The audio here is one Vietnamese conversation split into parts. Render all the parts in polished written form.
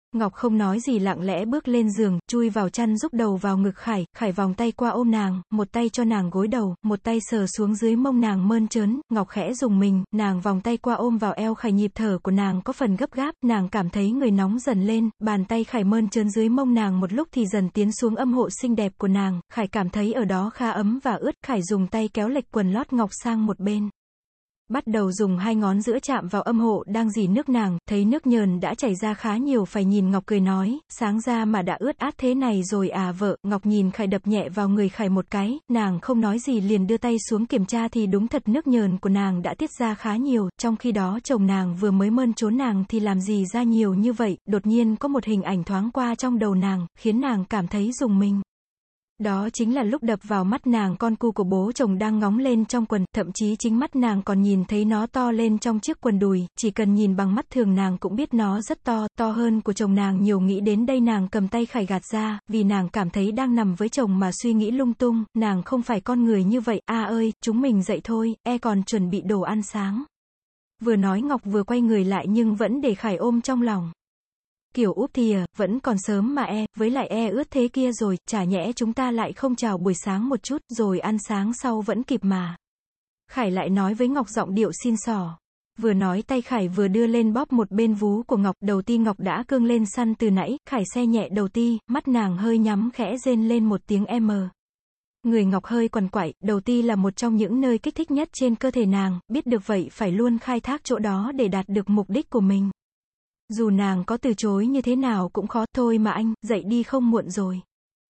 Ngọc không nói gì lặng lẽ bước lên giường, chui vào chăn rúc đầu vào ngực Khải, Khải vòng tay qua ôm nàng, một tay cho nàng gối đầu, một tay sờ xuống dưới mông nàng mơn trớn, Ngọc khẽ rùng mình, nàng vòng tay qua ôm vào eo Khải, nhịp thở của nàng có phần gấp gáp, nàng cảm thấy người nóng dần lên, bàn tay Khải mơn trớn dưới mông nàng một lúc thì dần tiến xuống âm hộ xinh đẹp của nàng, Khải cảm thấy ở đó khá ấm và ướt, Khải dùng tay kéo lệch quần lót Ngọc sang một bên. Bắt đầu dùng hai ngón giữa chạm vào âm hộ đang rỉ nước nàng, thấy nước nhờn đã chảy ra khá nhiều, phải nhìn Ngọc cười nói, sáng ra mà đã ướt át thế này rồi à vợ. Ngọc nhìn Khải đập nhẹ vào người Khải một cái, nàng không nói gì liền đưa tay xuống kiểm tra thì đúng thật nước nhờn của nàng đã tiết ra khá nhiều, trong khi đó chồng nàng vừa mới mơn trốn nàng thì làm gì ra nhiều như vậy. Đột nhiên có một hình ảnh thoáng qua trong đầu nàng, khiến nàng cảm thấy rùng mình. Đó chính là lúc đập vào mắt nàng con cu của bố chồng đang ngóng lên trong quần, thậm chí chính mắt nàng còn nhìn thấy nó to lên trong chiếc quần đùi, chỉ cần nhìn bằng mắt thường nàng cũng biết nó rất to, to hơn của chồng nàng nhiều. Nghĩ đến đây nàng cầm tay Khải gạt ra, vì nàng cảm thấy đang nằm với chồng mà suy nghĩ lung tung, nàng không phải con người như vậy. A ơi, chúng mình dậy thôi, còn chuẩn bị đồ ăn sáng. Vừa nói Ngọc vừa quay người lại nhưng vẫn để Khải ôm trong lòng. Kiểu úp thìa, vẫn còn sớm mà với lại ướt thế kia rồi, chả nhẽ chúng ta lại không chào buổi sáng một chút, rồi ăn sáng sau vẫn kịp mà. Khải lại nói với Ngọc giọng điệu xin xỏ. Vừa nói tay Khải vừa đưa lên bóp một bên vú của Ngọc, đầu ti Ngọc đã cương lên săn từ nãy, Khải se nhẹ đầu ti, mắt nàng hơi nhắm khẽ rên lên một tiếng m. Người Ngọc hơi quằn quại, đầu ti là một trong những nơi kích thích nhất trên cơ thể nàng, biết được vậy phải luôn khai thác chỗ đó để đạt được mục đích của mình. Dù nàng có từ chối như thế nào cũng khó, thôi mà anh, dậy đi không muộn rồi.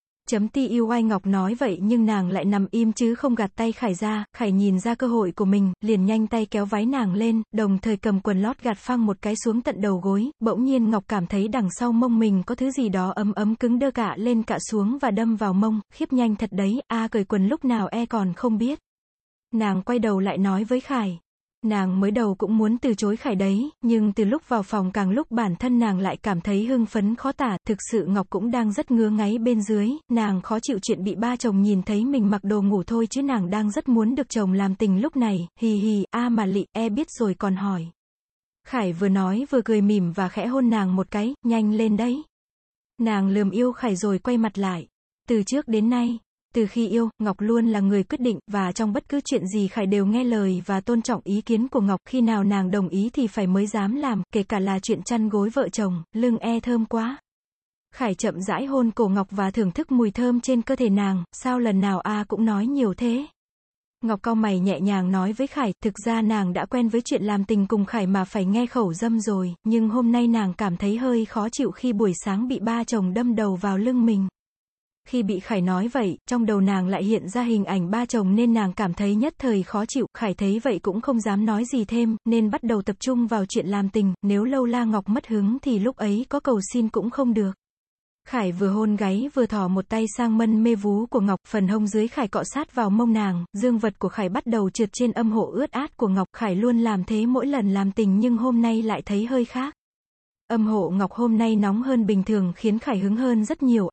TUY Ngọc nói vậy nhưng nàng lại nằm im chứ không gạt tay Khải ra, Khải nhìn ra cơ hội của mình, liền nhanh tay kéo váy nàng lên, đồng thời cầm quần lót gạt phăng một cái xuống tận đầu gối, bỗng nhiên Ngọc cảm thấy đằng sau mông mình có thứ gì đó ấm ấm cứng đơ cả lên cả xuống và đâm vào mông, khiếp nhanh thật đấy, cởi quần lúc nào còn không biết. Nàng quay đầu lại nói với Khải. Nàng mới đầu cũng muốn từ chối Khải đấy, nhưng từ lúc vào phòng càng lúc bản thân nàng lại cảm thấy hưng phấn khó tả, thực sự Ngọc cũng đang rất ngứa ngáy bên dưới, nàng khó chịu chuyện bị ba chồng nhìn thấy mình mặc đồ ngủ thôi chứ nàng đang rất muốn được chồng làm tình lúc này, hì hì, mà lị, biết rồi còn hỏi. Khải vừa nói vừa cười mỉm và khẽ hôn nàng một cái, nhanh lên đấy. Nàng lườm yêu Khải rồi quay mặt lại. Từ trước đến nay, từ khi yêu, Ngọc luôn là người quyết định, và trong bất cứ chuyện gì Khải đều nghe lời và tôn trọng ý kiến của Ngọc, khi nào nàng đồng ý thì phải mới dám làm, kể cả là chuyện chăn gối vợ chồng, lưng thơm quá. Khải chậm rãi hôn cổ Ngọc và thưởng thức mùi thơm trên cơ thể nàng, sao lần nào cũng nói nhiều thế. Ngọc cau mày nhẹ nhàng nói với Khải, thực ra nàng đã quen với chuyện làm tình cùng Khải mà phải nghe khẩu dâm rồi, nhưng hôm nay nàng cảm thấy hơi khó chịu khi buổi sáng bị ba chồng đâm đầu vào lưng mình. Khi bị Khải nói vậy, trong đầu nàng lại hiện ra hình ảnh ba chồng nên nàng cảm thấy nhất thời khó chịu, Khải thấy vậy cũng không dám nói gì thêm, nên bắt đầu tập trung vào chuyện làm tình, nếu lâu la Ngọc mất hứng thì lúc ấy có cầu xin cũng không được. Khải vừa hôn gáy vừa thò một tay sang mân mê vú của Ngọc, phần hông dưới Khải cọ sát vào mông nàng, dương vật của Khải bắt đầu trượt trên âm hộ ướt át của Ngọc, Khải luôn làm thế mỗi lần làm tình nhưng hôm nay lại thấy hơi khác. Âm hộ Ngọc hôm nay nóng hơn bình thường khiến Khải hứng hơn rất nhiều,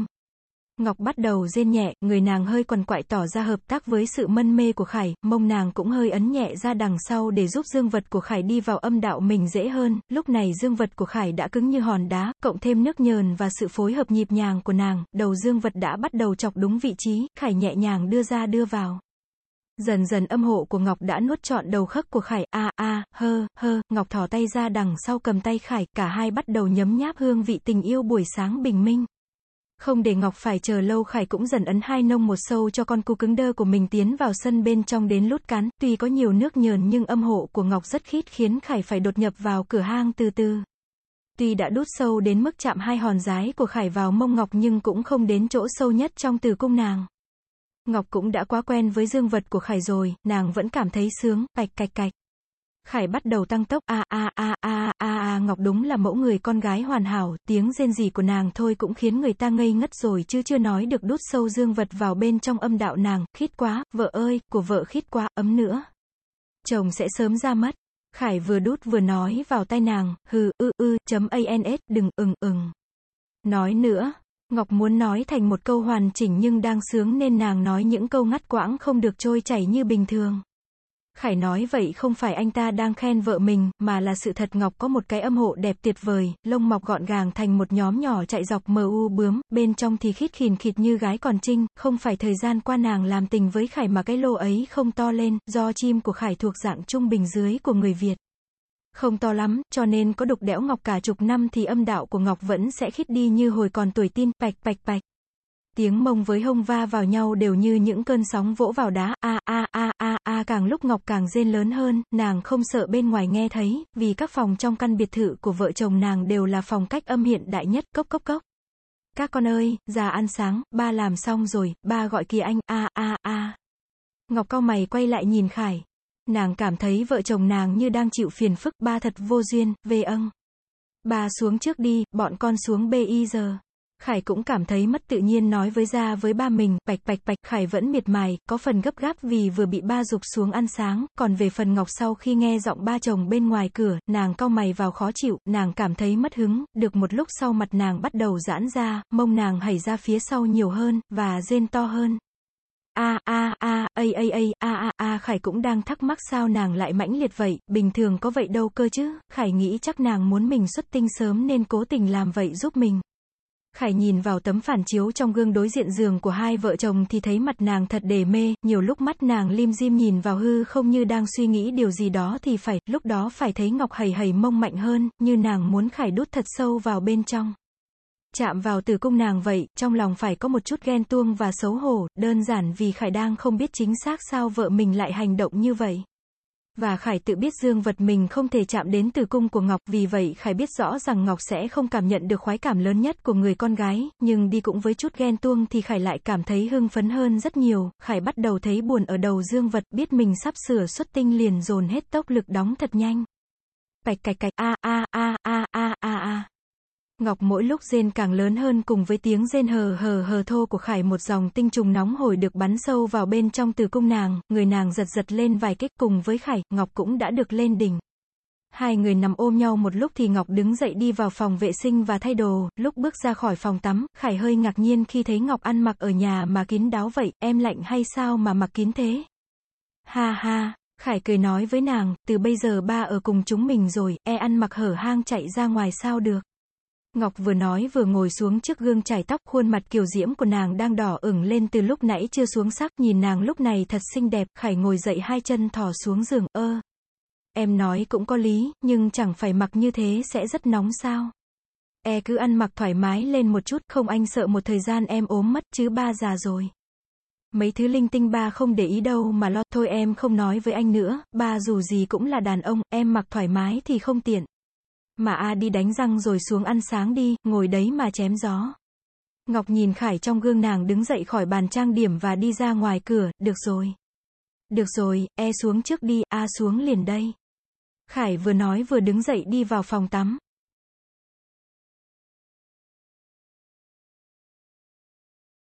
Ngọc bắt đầu rên nhẹ, người nàng hơi quằn quại tỏ ra hợp tác với sự mân mê của Khải, mông nàng cũng hơi ấn nhẹ ra đằng sau để giúp dương vật của Khải đi vào âm đạo mình dễ hơn, lúc này dương vật của Khải đã cứng như hòn đá, cộng thêm nước nhờn và sự phối hợp nhịp nhàng của nàng, đầu dương vật đã bắt đầu chọc đúng vị trí, Khải nhẹ nhàng đưa ra đưa vào. Dần dần âm hộ của Ngọc đã nuốt trọn đầu khấc của Khải, Ngọc thò tay ra đằng sau cầm tay Khải, cả hai bắt đầu nhấm nháp hương vị tình yêu buổi sáng bình minh. Không để Ngọc phải chờ lâu, Khải cũng dần ấn hai nông một sâu cho con cu cứng đơ của mình tiến vào sân bên trong đến lút cán, tuy có nhiều nước nhờn nhưng âm hộ của Ngọc rất khít khiến Khải phải đột nhập vào cửa hang từ từ. Tuy đã đút sâu đến mức chạm hai hòn dái của Khải vào mông Ngọc nhưng cũng không đến chỗ sâu nhất trong tử cung nàng. Ngọc cũng đã quá quen với dương vật của Khải rồi, nàng vẫn cảm thấy sướng, cạch. Khải bắt đầu tăng tốc, Ngọc đúng là mẫu người con gái hoàn hảo, tiếng rên rỉ của nàng thôi cũng khiến người ta ngây ngất rồi chứ chưa nói được đút sâu dương vật vào bên trong âm đạo nàng, khít quá, vợ ơi, của vợ khít quá, ấm nữa. Chồng sẽ sớm ra mất. Khải vừa đút vừa nói vào tai nàng, ans, đừng nói nữa. Ngọc muốn nói thành một câu hoàn chỉnh nhưng đang sướng nên nàng nói những câu ngắt quãng không được trôi chảy như bình thường. Khải nói vậy không phải anh ta đang khen vợ mình, mà là sự thật. Ngọc có một cái âm hộ đẹp tuyệt vời, lông mọc gọn gàng thành một nhóm nhỏ chạy dọc mờ u bướm, bên trong thì khít khìn khịt như gái còn trinh, không phải thời gian qua nàng làm tình với Khải mà cái lô ấy không to lên, do chim của Khải thuộc dạng trung bình dưới của người Việt. Không to lắm, cho nên có đục đẽo Ngọc cả chục năm thì âm đạo của Ngọc vẫn sẽ khít đi như hồi còn tuổi tin, pạch pạch pạch. Tiếng mông với hông va vào nhau đều như những cơn sóng vỗ vào đá, càng lúc Ngọc càng rên lớn hơn, nàng không sợ bên ngoài nghe thấy, vì các phòng trong căn biệt thự của vợ chồng nàng đều là phòng cách âm hiện đại nhất, cốc cốc cốc. Các con ơi, ra ăn sáng, ba làm xong rồi, ba gọi kìa anh, Ngọc cau mày quay lại nhìn Khải. Nàng cảm thấy vợ chồng nàng như đang chịu phiền phức, ba thật vô duyên, về âng. Ba xuống trước đi, bọn con xuống bây giờ. Khải cũng cảm thấy mất tự nhiên nói với ba mình, pạch pạch pạch. Khải vẫn miệt mài, có phần gấp gáp vì vừa bị ba giục xuống ăn sáng, còn về phần Ngọc sau khi nghe giọng ba chồng bên ngoài cửa, nàng cau mày vào khó chịu, nàng cảm thấy mất hứng, được một lúc sau mặt nàng bắt đầu giãn ra, mông nàng hẩy ra phía sau nhiều hơn, và rên to hơn. Khải cũng đang thắc mắc sao nàng lại mãnh liệt vậy, bình thường có vậy đâu cơ chứ, Khải nghĩ chắc nàng muốn mình xuất tinh sớm nên cố tình làm vậy giúp mình. Khải nhìn vào tấm phản chiếu trong gương đối diện giường của hai vợ chồng thì thấy mặt nàng thật để mê, nhiều lúc mắt nàng lim dim nhìn vào hư không như đang suy nghĩ điều gì đó thì lúc đó phải thấy Ngọc hẩy hẩy mông mạnh hơn, như nàng muốn Khải đút thật sâu vào bên trong. Chạm vào tử cung nàng vậy, trong lòng phải có một chút ghen tuông và xấu hổ, đơn giản vì Khải đang không biết chính xác sao vợ mình lại hành động như vậy. Và Khải tự biết dương vật mình không thể chạm đến tử cung của Ngọc, vì vậy Khải biết rõ rằng Ngọc sẽ không cảm nhận được khoái cảm lớn nhất của người con gái, nhưng đi cũng với chút ghen tuông thì Khải lại cảm thấy hưng phấn hơn rất nhiều. Khải bắt đầu thấy buồn ở đầu dương vật, biết mình sắp sửa xuất tinh liền dồn hết tốc lực đóng thật nhanh. Pạch cạch cạch, Ngọc mỗi lúc rên càng lớn hơn, cùng với tiếng rên hờ thô của Khải, một dòng tinh trùng nóng hổi được bắn sâu vào bên trong tử cung nàng, người nàng giật giật lên vài kích. Cùng với Khải, Ngọc cũng đã được lên đỉnh. Hai người nằm ôm nhau một lúc thì Ngọc đứng dậy đi vào phòng vệ sinh và thay đồ, lúc bước ra khỏi phòng tắm, Khải hơi ngạc nhiên khi thấy Ngọc ăn mặc ở nhà mà kín đáo vậy, em lạnh hay sao mà mặc kín thế? Ha ha, Khải cười nói với nàng, từ bây giờ ba ở cùng chúng mình rồi, ăn mặc hở hang chạy ra ngoài sao được. Ngọc vừa nói vừa ngồi xuống trước gương chải tóc, khuôn mặt kiều diễm của nàng đang đỏ ửng lên từ lúc nãy chưa xuống sắc, nhìn nàng lúc này thật xinh đẹp. Khải ngồi dậy, hai chân thò xuống giường, em nói cũng có lý, nhưng chẳng phải mặc như thế sẽ rất nóng sao? Cứ ăn mặc thoải mái lên một chút, không anh sợ một thời gian em ốm mất chứ, ba già rồi. Mấy thứ linh tinh ba không để ý đâu mà lo, thôi em không nói với anh nữa, ba dù gì cũng là đàn ông, em mặc thoải mái thì không tiện. Mà đi đánh răng rồi xuống ăn sáng đi, ngồi đấy mà chém gió. Ngọc nhìn Khải trong gương, nàng đứng dậy khỏi bàn trang điểm và đi ra ngoài cửa, được rồi. Được rồi, xuống trước đi, xuống liền đây. Khải vừa nói vừa đứng dậy đi vào phòng tắm.